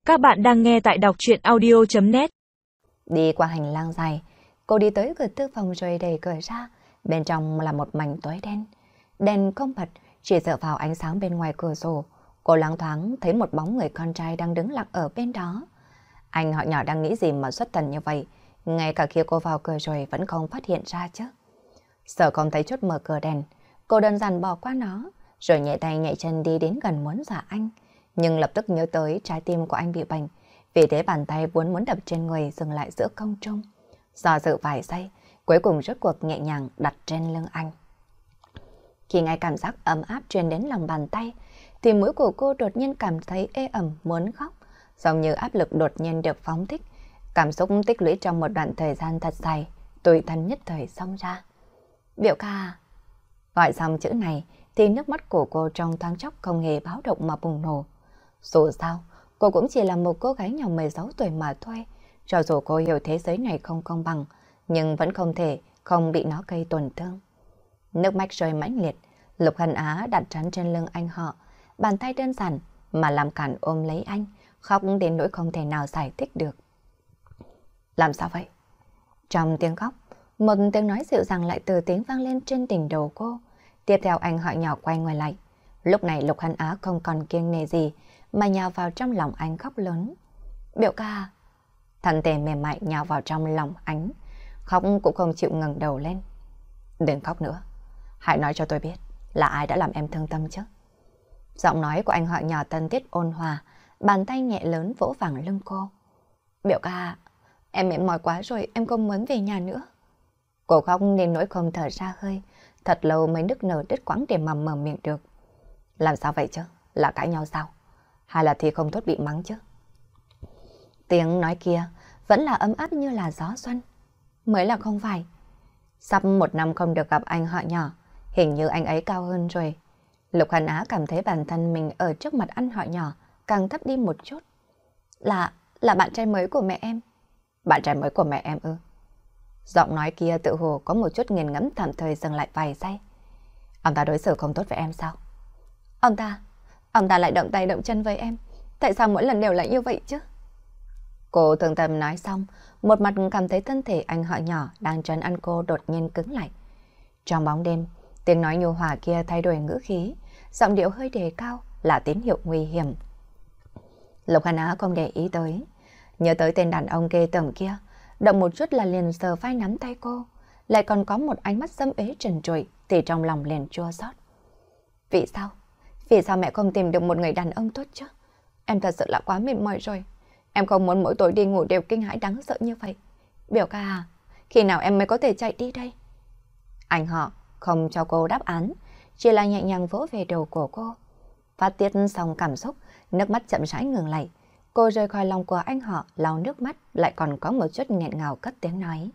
Các bạn đang nghe tại đọc truyện audio.net. Đi qua hành lang dài, cô đi tới cửa thư phòng rồi đẩy cửa ra. Bên trong là một mảnh tối đen. Đèn không bật, chỉ dựa vào ánh sáng bên ngoài cửa sổ. Cô loáng thoáng thấy một bóng người con trai đang đứng lặng ở bên đó. Anh họ nhỏ đang nghĩ gì mà xuất thần như vậy? Ngay cả khi cô vào cửa rồi vẫn không phát hiện ra chứ. Sợ không thấy chốt mở cửa đèn, cô đơn giản bỏ qua nó, rồi nhẹ tay nhẹ chân đi đến gần muốn dọa anh. Nhưng lập tức nhớ tới trái tim của anh bị bệnh, vì thế bàn tay vốn muốn đập trên người dừng lại giữa không trung. Do dự vài giây, cuối cùng rốt cuộc nhẹ nhàng đặt trên lưng anh. Khi nghe cảm giác ấm áp truyền đến lòng bàn tay, thì mũi của cô đột nhiên cảm thấy ê ẩm muốn khóc, giống như áp lực đột nhiên được phóng thích. Cảm xúc tích lũy trong một đoạn thời gian thật dài, tủi thân nhất thời xông ra. Biểu ca. Gọi xong chữ này thì nước mắt của cô trong thoáng chốc không hề báo động mà bùng nổ. Dù sao, cô cũng chỉ là một cô gái nhỏ 16 tuổi mà thôi. Cho dù cô hiểu thế giới này không công bằng, nhưng vẫn không thể không bị nó gây tổn thương. Nước mắt rơi mãnh liệt, Lục Hân Á đặt trán trên lưng anh họ, bàn tay đơn giản mà làm cản ôm lấy anh, khóc đến nỗi không thể nào giải thích được. Làm sao vậy? Trong tiếng khóc, một tiếng nói dịu dàng lại từ tiếng vang lên trên đỉnh đầu cô. Tiếp theo anh họ nhỏ quay người lại. Lúc này Lục Hân Á không còn kiêng nề gì mà nhào vào trong lòng anh khóc lớn. Biểu ca. Thân thể mềm mại nhào vào trong lòng anh, khóc cũng không chịu ngẩng đầu lên. Đừng khóc nữa. Hãy nói cho tôi biết là ai đã làm em thương tâm chứ. Giọng nói của anh họ nhỏ thân thiết ôn hòa, bàn tay nhẹ lớn vỗ vào lưng cô. Biểu ca, em mệt mỏi quá rồi, em không muốn về nhà nữa. Cô khóc nên nỗi không thở ra hơi, thật lâu mới nức nở đứt quãng để mà mở miệng được. Làm sao vậy chứ? Là cãi nhau sao? Hay là thì không tốt bị mắng chứ? Tiếng nói kia vẫn là ấm áp như là gió xuân. Mới là không phải. Sắp 1 năm không được gặp anh họ nhỏ, hình như anh ấy cao hơn rồi. Lục Hân Á cảm thấy bản thân mình ở trước mặt anh họ nhỏ càng thấp đi một chút. Là bạn trai mới của mẹ em. Bạn trai mới của mẹ em ư? Giọng nói kia tự hồ có một chút nghiền ngẫm, tạm thời dừng lại vài giây. Ông ta đối xử không tốt với em sao? Ông ta lại động tay động chân với em. Tại sao mỗi lần đều lại như vậy chứ? Cô thường tâm nói xong, một mặt cảm thấy thân thể anh họ nhỏ đang trấn an cô đột nhiên cứng lại. Trong bóng đêm, tiếng nói nhu hòa kia thay đổi ngữ khí, giọng điệu hơi đề cao là tín hiệu nguy hiểm. Lục Hân Á không để ý tới, nhớ tới tên đàn ông ghê tởm kia, động một chút là liền sờ vai nắm tay cô, lại còn có một ánh mắt dâm ế trần trụi thì trong lòng liền chua xót. Vì sao? Vì sao mẹ không tìm được một người đàn ông tốt chứ? Em thật sự là quá mệt mỏi rồi. Em không muốn mỗi tối đi ngủ đều kinh hãi đáng sợ như vậy. Biểu ca à, khi nào em mới có thể chạy đi đây? Anh họ không cho cô đáp án, chỉ là nhẹ nhàng vỗ về đầu của cô. Phát tiết xong cảm xúc, nước mắt chậm rãi ngừng lại. Cô rời khỏi lòng của anh họ, lau nước mắt, lại còn có một chút nghẹn ngào cất tiếng nói.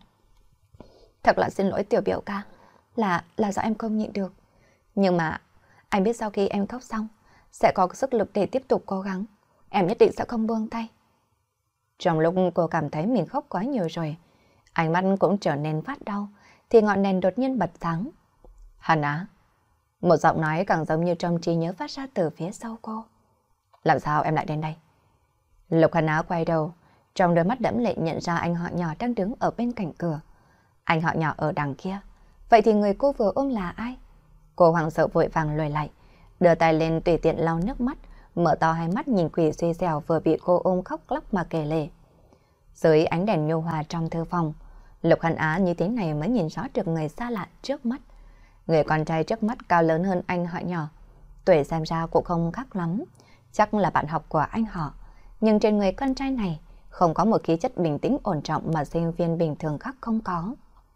Thật là xin lỗi tiểu biểu ca, là do em không nhịn được. Nhưng mà anh biết sau khi em khóc xong, sẽ có sức lực để tiếp tục cố gắng. Em nhất định sẽ không buông tay. Trong lúc cô cảm thấy mình khóc quá nhiều rồi, ánh mắt cũng trở nên phát đau, thì ngọn đèn đột nhiên bật sáng. Hân Á. Một giọng nói càng giống như trong trí nhớ phát ra từ phía sau cô. Làm sao em lại đến đây? Lục Hân Á quay đầu, trong đôi mắt đẫm lệ nhận ra anh họ nhỏ đang đứng ở bên cạnh cửa. Anh họ nhỏ ở đằng kia. Vậy thì người cô vừa ôm là ai? Cô hoảng sợ vội vàng lùi lại, đưa tay lên tùy tiện lau nước mắt, mở to hai mắt nhìn quỷ suy dèo vừa bị cô ôm khóc lóc mà kể lể. Dưới ánh đèn nhu hòa trong thư phòng, Lục Hân Á như thế này mới nhìn rõ được người xa lạ trước mắt. Người con trai trước mắt cao lớn hơn anh họ nhỏ, tuổi xem ra cũng không khác lắm, chắc là bạn học của anh họ. Nhưng trên người con trai này không có một khí chất bình tĩnh ổn trọng mà sinh viên bình thường khác không có.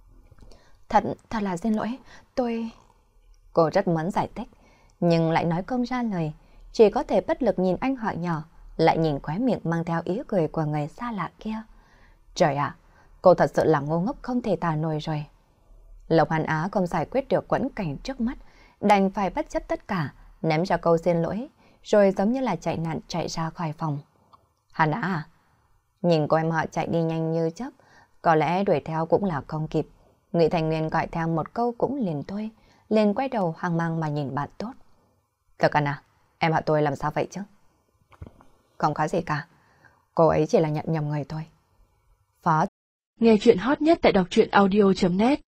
Thật là xin lỗi, tôi... Cô rất muốn giải thích, nhưng lại nói không ra lời, chỉ có thể bất lực nhìn anh họ nhỏ, lại nhìn khóe miệng mang theo ý cười của người xa lạ kia. Trời ạ, cô thật sự là ngu ngốc không thể tả nổi rồi. Lục Hân Á không giải quyết được quẫn cảnh trước mắt, đành phải bất chấp tất cả, ném ra câu xin lỗi, rồi giống như là chạy nạn chạy ra khỏi phòng. Hân Á à? Nhìn cô em họ chạy đi nhanh như chớp, có lẽ đuổi theo cũng là không kịp. Ngụy Thành Nguyên gọi theo một câu cũng liền thôi, liền quay đầu hoang mang mà nhìn bạn tốt. Thực à, em họ tôi làm sao vậy chứ? Không có gì cả. cô ấy chỉ là nhận nhầm người thôi. Phó Nghe chuyện hot nhất tại đọc truyện audio.net